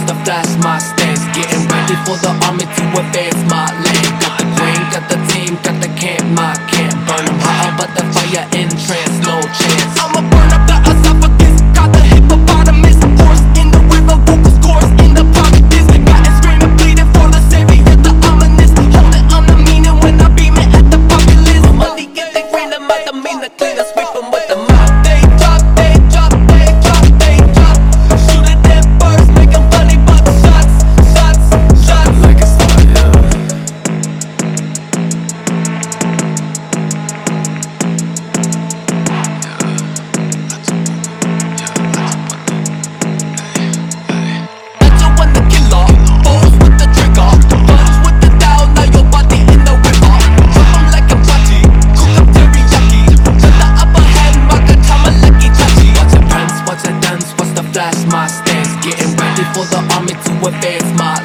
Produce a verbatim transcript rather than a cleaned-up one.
what's the flash my stance. Getting ready for the army to advance my land. Got the brain, got the team, got the camp, my camp. Burn them hotter, but the fire in trance, no chance. I'ma burn up the esophagus, got the hippopotamus. Horse in the river, vocals chorus in the Providence. Got it screaming, bleeding for the savior, the ominous. Holding on the meaning when I beam it at the populace. Money get they green, them out the mean, the clean, I sweep them with the mop. They drop, they drop, they drop, they drop. Shooting them birds, make them funny, but shots, shots, shots. Like a star, yeah. Flash my stance, getting ready for the army to advance my